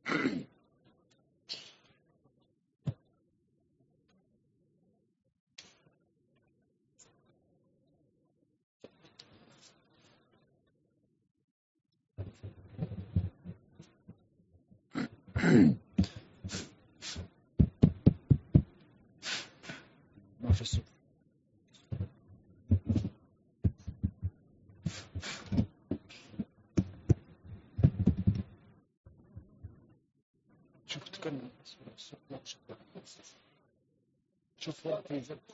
شوف وقت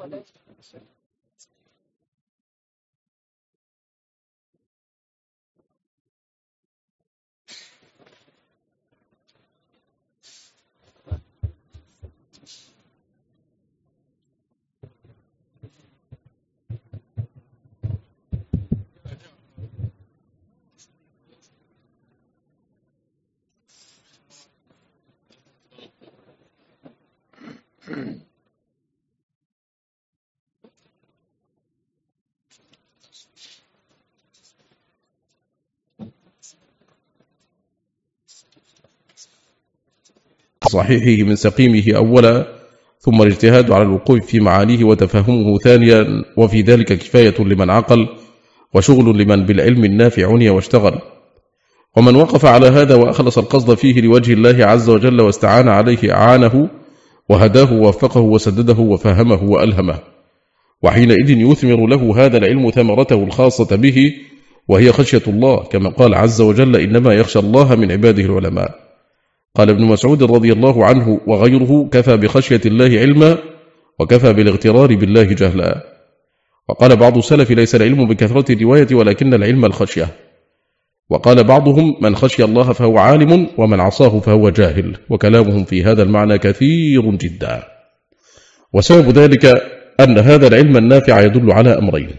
صحيحه من سقيمه أولا، ثم الاجتهاد على الوقوف في معانيه وتفهمه ثانيا، وفي ذلك كفاية لمن عقل وشغل لمن بالعلم النافع عني واشتغل. ومن وقف على هذا وأخلص القصد فيه لوجه الله عز وجل واستعان عليه أعانه وهداه ووفقه وسدده وفهمه وألهمه، وحينئذ يثمر له هذا العلم ثمرته الخاصة به، وهي خشية الله، كما قال عز وجل: إنما يخشى الله من عباده العلماء. قال ابن مسعود رضي الله عنه وغيره: كفى بخشية الله علما وكفى بالاغترار بالله جهلا. وقال بعض السلف: ليس العلم بكثرة الرواية ولكن العلم الخشية. وقال بعضهم: من خشي الله فهو عالم ومن عصاه فهو جاهل. وكلامهم في هذا المعنى كثير جدا. وسبب ذلك أن هذا العلم النافع يدل على أمرين: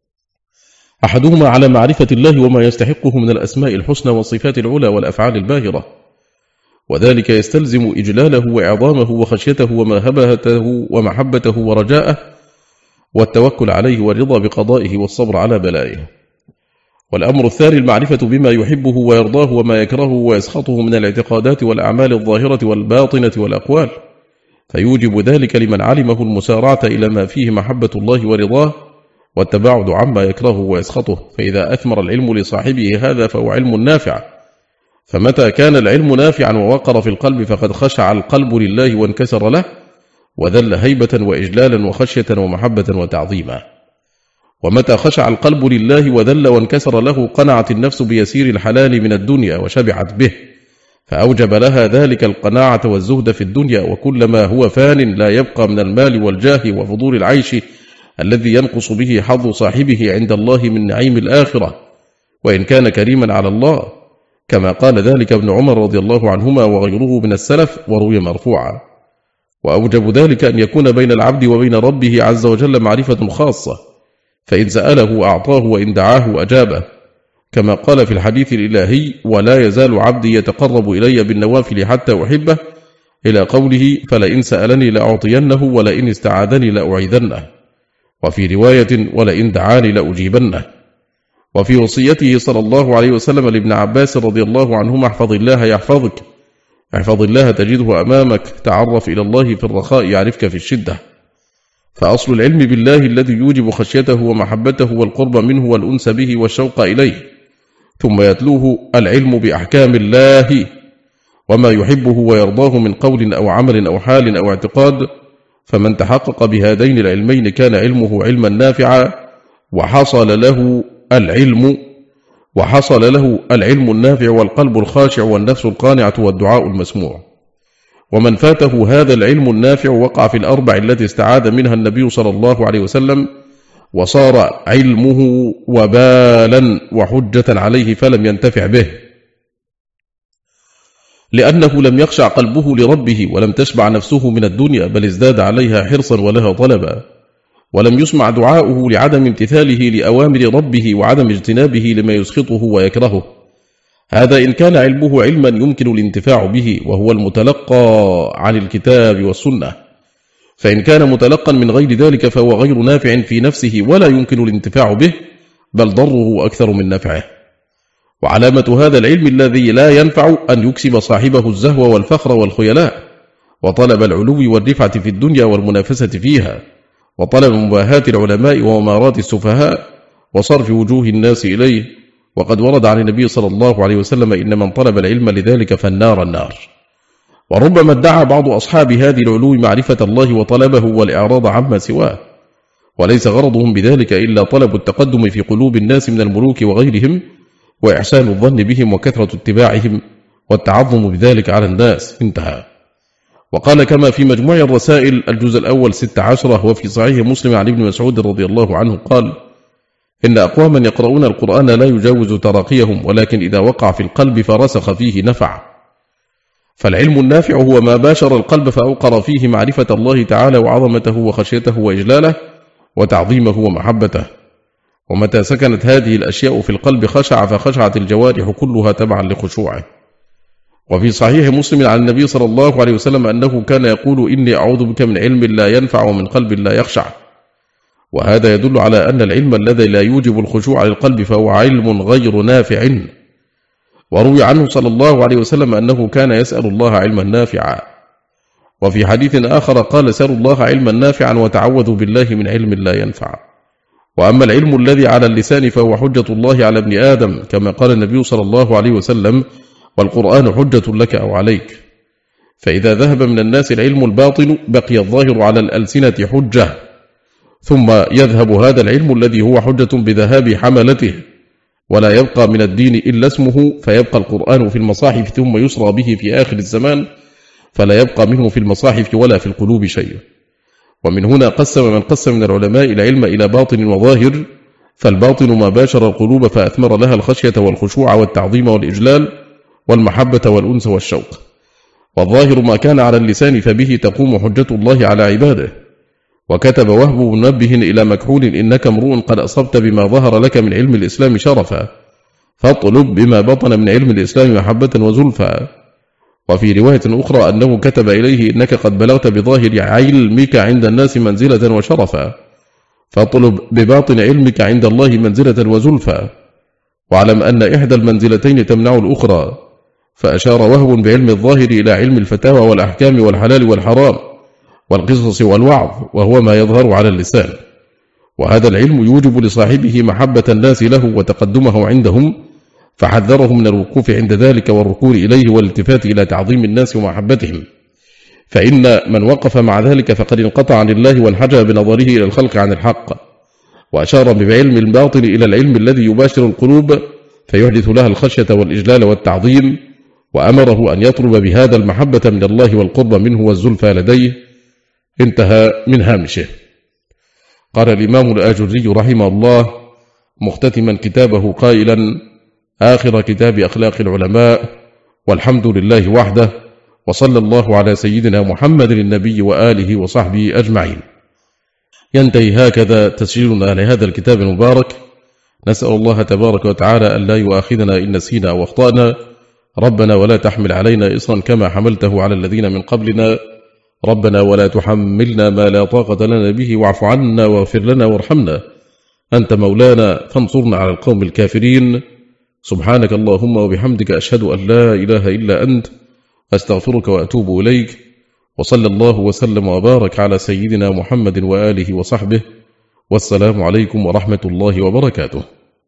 أحدهما على معرفة الله وما يستحقه من الأسماء الحسنى والصفات العلى والأفعال الباهرة، وذلك يستلزم إجلاله وإعظامه وخشيته ومهابته ومحبته ورجاءه والتوكل عليه والرضا بقضائه والصبر على بلائه. والأمر الثاني المعرفة بما يحبه ويرضاه وما يكرهه ويسخطه من الاعتقادات والأعمال الظاهرة والباطنة والأقوال، فيوجب ذلك لمن علمه المسارعة إلى ما فيه محبة الله ورضاه والتباعد عما يكرهه ويسخطه. فإذا أثمر العلم لصاحبه هذا فهو علم نافع. فمتى كان العلم نافعا ووقر في القلب فقد خشع القلب لله وانكسر له وذل هيبة وإجلالا وخشية ومحبة وتعظيما. ومتى خشع القلب لله وذل وانكسر له قنعت النفس بيسير الحلال من الدنيا وشبعت به، فأوجب لها ذلك القناعة والزهد في الدنيا وكل ما هو فان لا يبقى من المال والجاه وفضول العيش الذي ينقص به حظ صاحبه عند الله من نعيم الآخرة وإن كان كريما على الله، كما قال ذلك ابن عمر رضي الله عنهما وغيره من السلف وروي مرفوعا. وأوجب ذلك أن يكون بين العبد وبين ربه عز وجل معرفة خاصة، فإن سأله أعطاه وإن دعاه أجابه، كما قال في الحديث الإلهي: ولا يزال عبدي يتقرب إلي بالنوافل حتى أحبه، إلى قوله: فلئن سألني لأعطينه ولئن استعاذني لأعيذنه، وفي رواية: ولئن دعاني لأجيبنه. وفي وصيته صلى الله عليه وسلم لابن عباس رضي الله عنهما: احفظ الله يحفظك، احفظ الله تجده أمامك، تعرف إلى الله في الرخاء يعرفك في الشدة. فأصل العلم بالله الذي يوجب خشيته ومحبته والقرب منه والأنس به والشوق إليه، ثم يتلوه العلم بأحكام الله وما يحبه ويرضاه من قول أو عمل أو حال أو اعتقاد. فمن تحقق بهذين العلمين كان علمه علما نافعا وحصل له العلم النافع والقلب الخاشع والنفس القانعة والدعاء المسموع. ومن فاته هذا العلم النافع وقع في الأربع التي استعاذ منها النبي صلى الله عليه وسلم، وصار علمه وبالا وحجة عليه فلم ينتفع به، لأنه لم يخشع قلبه لربه ولم تشبع نفسه من الدنيا، بل ازداد عليها حرصا ولها طلبا، ولم يسمع دعاؤه لعدم امتثاله لأوامر ربه وعدم اجتنابه لما يسخطه ويكرهه. هذا إن كان علمه علما يمكن الانتفاع به وهو المتلقى عن الكتاب والسنة، فإن كان متلقا من غير ذلك فهو غير نافع في نفسه ولا يمكن الانتفاع به، بل ضره أكثر من نفعه. وعلامة هذا العلم الذي لا ينفع أن يكسب صاحبه الزهو والفخر والخيلاء، وطلب العلو والرفعة في الدنيا والمنافسة فيها، وطلب مباهاة العلماء وممارات السفهاء وصرف وجوه الناس إليه. وقد ورد عن النبي صلى الله عليه وسلم: إن من طلب العلم لذلك فالنار النار. وربما ادعى بعض أصحاب هذه العلو معرفة الله وطلبه والإعراض عما سواه، وليس غرضهم بذلك إلا طلب التقدم في قلوب الناس من الملوك وغيرهم، وإحسان الظن بهم وكثرة اتباعهم والتعظم بذلك على الناس. انتهى. وقال كما في مجموع الرسائل الجزء الأول 16 وفي صحيح مسلم عن ابن مسعود رضي الله عنه قال: إن أقواما يقرؤون القرآن لا يجاوز تراقيهم، ولكن إذا وقع في القلب فرسخ فيه نفع. فالعلم النافع هو ما باشر القلب فأوقر فيه معرفة الله تعالى وعظمته وخشيته وإجلاله وتعظيمه ومحبته. ومتى سكنت هذه الأشياء في القلب خشع، فخشعت الجوارح كلها تبعا لخشوعه. وفي صحيح مسلم عن النبي صلى الله عليه وسلم أنه كان يقول: إني أعوذ بك من علم لا ينفع ومن قلب لا يخشع. وهذا يدل على أن العلم الذي لا يوجب الخشوع للقلب فهو علم غير نافع. وروي عنه صلى الله عليه وسلم أنه كان يسأل الله علما نافعا. وفي حديث آخر قال: سألوا الله علما نافعا وتعوذوا بالله من علم لا ينفع. وأما العلم الذي على اللسان فهو حجة الله على ابن آدم، كما قال النبي صلى الله عليه وسلم: والقرآن حجة لك أو عليك. فإذا ذهب من الناس العلم الباطن بقي الظاهر على الألسنة حجة، ثم يذهب هذا العلم الذي هو حجة بذهاب حملته، ولا يبقى من الدين إلا اسمه، فيبقى القرآن في المصاحف ثم يسرى به في آخر الزمان، فلا يبقى منه في المصاحف ولا في القلوب شيء. ومن هنا قسم من قسم من العلماء العلم إلى باطن وظاهر، فالباطن ما باشر القلوب فأثمر لها الخشية والخشوع والتعظيم والإجلال والمحبة والأنس والشوق. والظاهر ما كان على اللسان فبه تقوم حجة الله على عباده. وكتب وهب بن منبه إلى مكحول: إنك امرؤ قد أصبت بما ظهر لك من علم الإسلام شرفا، فاطلب بما بطن من علم الإسلام محبة وزلفا. وفي رواية أخرى أنه كتب إليه: إنك قد بلغت بظاهر علمك عند الناس منزلة وشرفا، فاطلب بباطن علمك عند الله منزلة وزلفا. واعلم أن إحدى المنزلتين تمنع الأخرى. فأشار وهب بعلم الظاهر إلى علم الفتاوى والأحكام والحلال والحرام والقصص والوعظ، وهو ما يظهر على اللسان. وهذا العلم يوجب لصاحبه محبة الناس له وتقدمه عندهم، فحذره من الوقوف عند ذلك والركون إليه والالتفات إلى تعظيم الناس ومحبتهم. فإن من وقف مع ذلك فقد انقطع عن الله وانحجى بنظره إلى الخلق عن الحق. وأشار بعلم الباطن إلى العلم الذي يباشر القلوب فيحدث لها الخشية والإجلال والتعظيم، وأمره أن يطلب بهذا المحبة من الله والقرب منه والزلفى لديه. انتهى من هامشه. قال الإمام الآجري رحمه الله مختتما كتابه قائلا: آخر كتاب أخلاق العلماء، والحمد لله وحده، وصلى الله على سيدنا محمد النبي وآله وصحبه أجمعين. ينتهي هكذا تسجيلنا لهذا الكتاب المبارك. نسأل الله تبارك وتعالى أن لا يؤاخذنا إن نسينا أو أخطأنا. ربنا ولا تحمل علينا إصرا كما حملته على الذين من قبلنا. ربنا ولا تحملنا ما لا طاقة لنا به، واعف عنا واغفر لنا وارحمنا، أنت مولانا فانصرنا على القوم الكافرين. سبحانك اللهم وبحمدك، أشهد أن لا إله إلا أنت، أستغفرك وأتوب إليك. وصلى الله وسلم وبارك على سيدنا محمد وآله وصحبه، والسلام عليكم ورحمة الله وبركاته.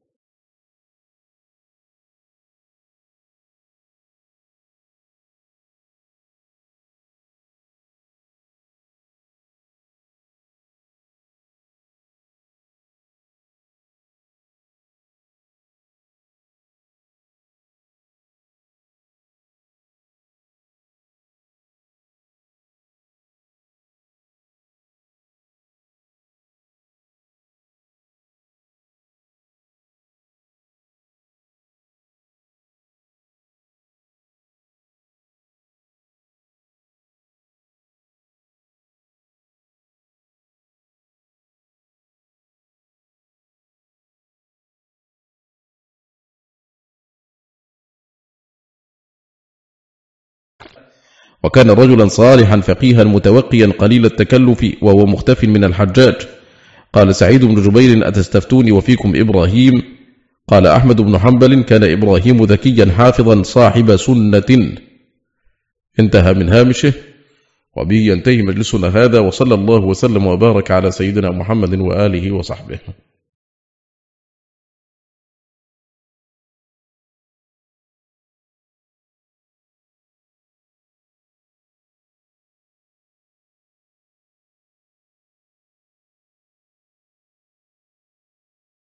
وكان رجلا صالحا فقيها متوقيا قليل التكلف، وهو مختف من الحجاج. قال سعيد بن جبير: أتستفتوني وفيكم إبراهيم؟ قال أحمد بن حنبل: كان إبراهيم ذكيا حافظا صاحب سنة. انتهى من هامشه. وبه ينتهي مجلسنا هذا، وصلى الله وسلم وبارك على سيدنا محمد وآله وصحبه.